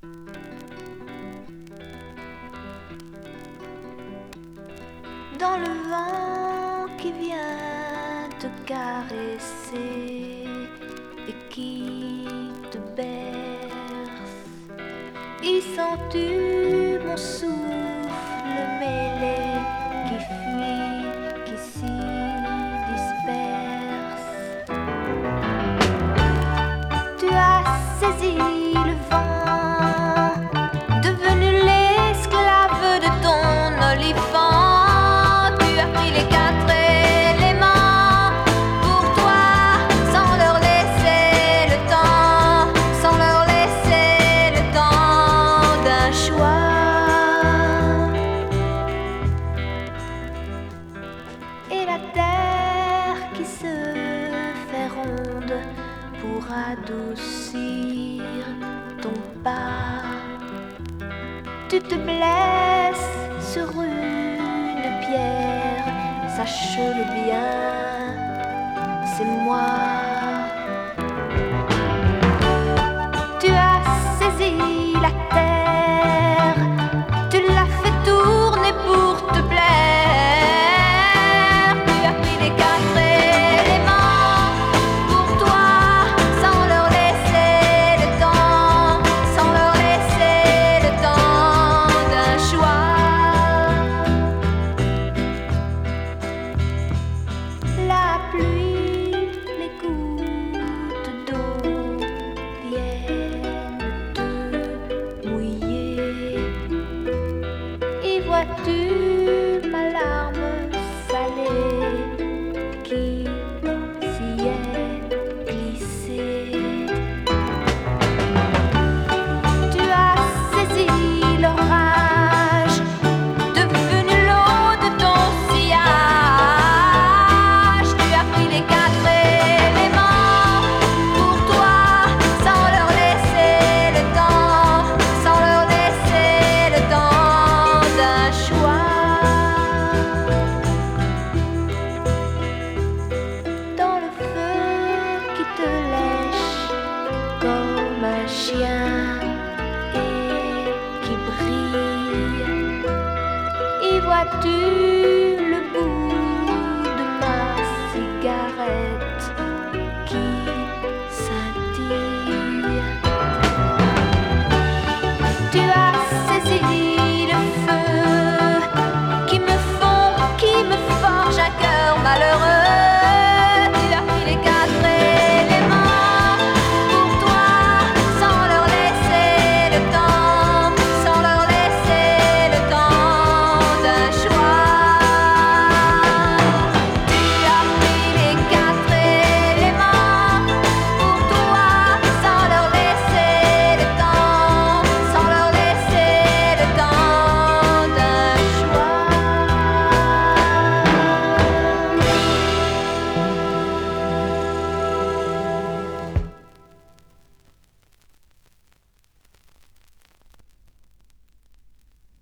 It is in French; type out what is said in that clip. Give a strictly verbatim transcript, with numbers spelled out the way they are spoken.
Dans le vent qui vient te caresser et qui te berce, y sens-tu mon souffle mêlé qui fuit, qui s'y disperse? Tu as saisi le vent, devenu l'esclave de ton olifant. Et la terre qui se fait ronde pour adoucir ton pas. Tu te blesses sur une pierre, sache-le bien, c'est moi. Tu as saisi la terre, tu l'as fait tourner pour te plaire. La pluie, les gouttes d'eau viennent te mouiller. Y vois-tu ma larme salée qui s'y est glissée? Tu as saisi l'orage, devenu l'eau de ton sillage. Comme un chien et qui brille, y vois-tu